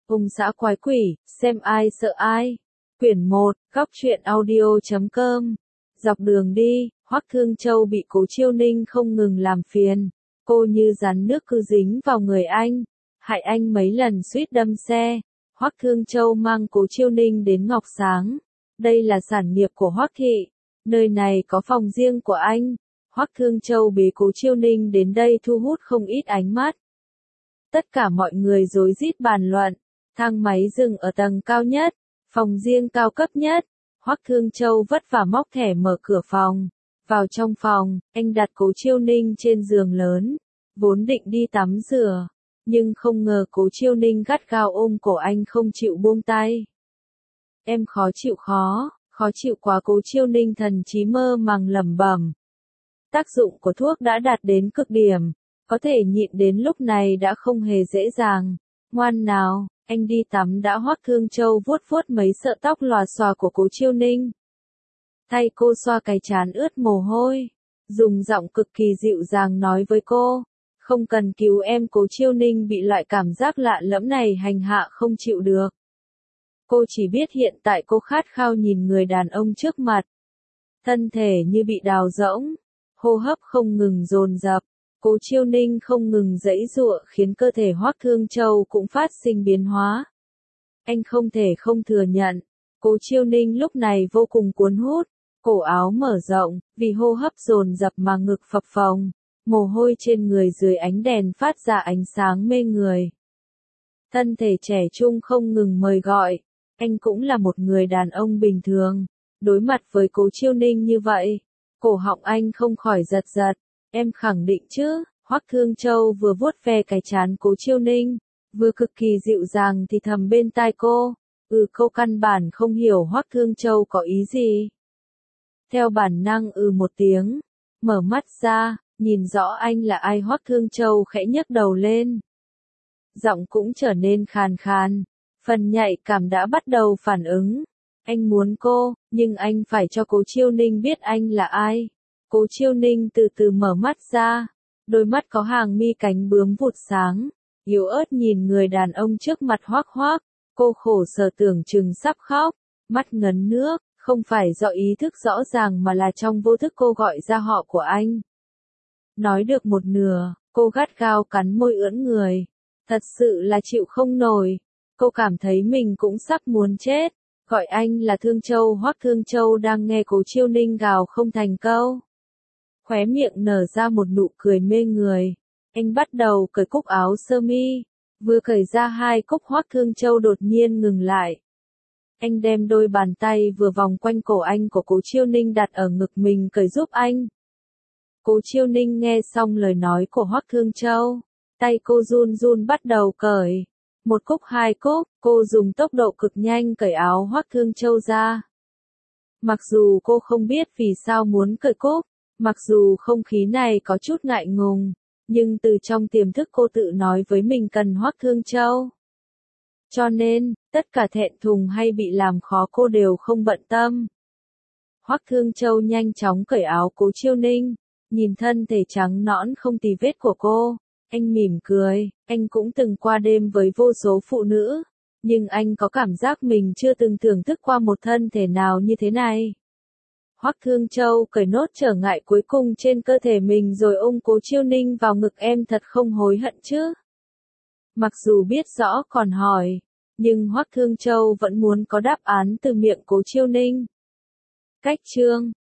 Hung dã quái quỷ, xem ai sợ ai. Quyển 1, góc truyện audio.com. Dọc đường đi, Hoắc Thương Châu bị Cố Chiêu Ninh không ngừng làm phiền. Cô như rắn nước cứ dính vào người anh, hại anh mấy lần suýt đâm xe. Hoắc Thương Châu mang Cố Chiêu Ninh đến Ngọc Sáng. Đây là sản nghiệp của Hoắc thị. Nơi này có phòng riêng của anh. Hoắc Thương Châu bế Cố Chiêu Ninh đến đây thu hút không ít ánh mắt. Tất cả mọi người rối rít bàn luận. Thang máy dừng ở tầng cao nhất, phòng riêng cao cấp nhất. Hoắc Thương Châu vất vả móc thẻ mở cửa phòng. Vào trong phòng, anh đặt Cố Chiêu Ninh trên giường lớn, vốn định đi tắm rửa, nhưng không ngờ Cố Chiêu Ninh gắt gao ôm cổ anh không chịu buông tay. Em khó chịu quá. Cố Chiêu Ninh thần trí mơ màng lẩm bẩm. Tác dụng của thuốc đã đạt đến cực điểm, có thể nhịn đến lúc này đã không hề dễ dàng. Ngoan nào, anh đi tắm đã. Hoắc Thương Châu vuốt vuốt mấy sợi tóc lòa xòa của Cố Chiêu Ninh. Thay cô xoa cái trán ướt mồ hôi, dùng giọng cực kỳ dịu dàng nói với cô, không cần cứu em. Cố Chiêu Ninh bị loại cảm giác lạ lẫm này hành hạ không chịu được. Cô chỉ biết hiện tại cô khát khao nhìn người đàn ông trước mặt. Thân thể như bị đào rỗng, hô hấp không ngừng dồn dập. Cố Chiêu Ninh không ngừng giãy giụa khiến cơ thể Hoắc Thương Châu cũng phát sinh biến hóa. Anh không thể không thừa nhận, Cố Chiêu Ninh lúc này vô cùng cuốn hút, cổ áo mở rộng, vì hô hấp dồn dập mà ngực phập phồng, mồ hôi trên người dưới ánh đèn phát ra ánh sáng mê người. Thân thể trẻ trung không ngừng mời gọi, anh cũng là một người đàn ông bình thường, đối mặt với Cố Chiêu Ninh như vậy, cổ họng anh không khỏi giật giật. Em khẳng định chứ? Hoắc Thương Châu vừa vuốt ve cái trán Cố Chiêu Ninh, vừa cực kỳ dịu dàng thì thầm bên tai cô. Cô căn bản không hiểu Hoắc Thương Châu có ý gì. Theo bản năng một tiếng, mở mắt ra, nhìn rõ anh là ai. Hoắc Thương Châu khẽ nhấc đầu lên. Giọng cũng trở nên khàn khàn, phần nhạy cảm đã bắt đầu phản ứng. Anh muốn cô, nhưng anh phải cho Cố Chiêu Ninh biết anh là ai. Cố Chiêu Ninh từ từ mở mắt ra, đôi mắt có hàng mi cánh bướm vụt sáng, yếu ớt nhìn người đàn ông trước mặt Hoắc Hoắc. Cô khổ sở tưởng chừng sắp khóc, mắt ngấn nước, không phải do ý thức rõ ràng mà là trong vô thức cô gọi ra họ của anh. Nói được một nửa, cô gắt gao cắn môi ưỡn người, thật sự là chịu không nổi, cô cảm thấy mình cũng sắp muốn chết. Gọi anh là Thương Châu. Hoắc Thương Châu đang nghe Cố Chiêu Ninh gào không thành câu. Khóe miệng nở ra một nụ cười mê người. Anh bắt đầu cởi cúc áo sơ mi, vừa cởi ra hai cúc Hoắc Thương Châu đột nhiên ngừng lại. Anh đem đôi bàn tay vừa vòng quanh cổ anh của Cố Chiêu Ninh đặt ở ngực mình cởi giúp anh. Cố Chiêu Ninh nghe xong lời nói của Hoắc Thương Châu, tay cô run run bắt đầu cởi. Một cúc hai cúc, cô dùng tốc độ cực nhanh cởi áo Hoắc Thương Châu ra. Mặc dù cô không biết vì sao muốn cởi cúc, mặc dù không khí này có chút ngại ngùng, nhưng từ trong tiềm thức cô tự nói với mình cần Hoắc Thương Châu. Cho nên, tất cả thẹn thùng hay bị làm khó cô đều không bận tâm. Hoắc Thương Châu nhanh chóng cởi áo Cố Chiêu Ninh, nhìn thân thể trắng nõn không tì vết của cô, anh mỉm cười. Anh cũng từng qua đêm với vô số phụ nữ, nhưng anh có cảm giác mình chưa từng thưởng thức qua một thân thể nào như thế này. Hoắc Thương Châu cởi nốt trở ngại cuối cùng trên cơ thể mình rồi ôm Cố Chiêu Ninh vào ngực. Em thật không hối hận chứ? Mặc dù biết rõ còn hỏi, nhưng Hoắc Thương Châu vẫn muốn có đáp án từ miệng Cố Chiêu Ninh. Cách chương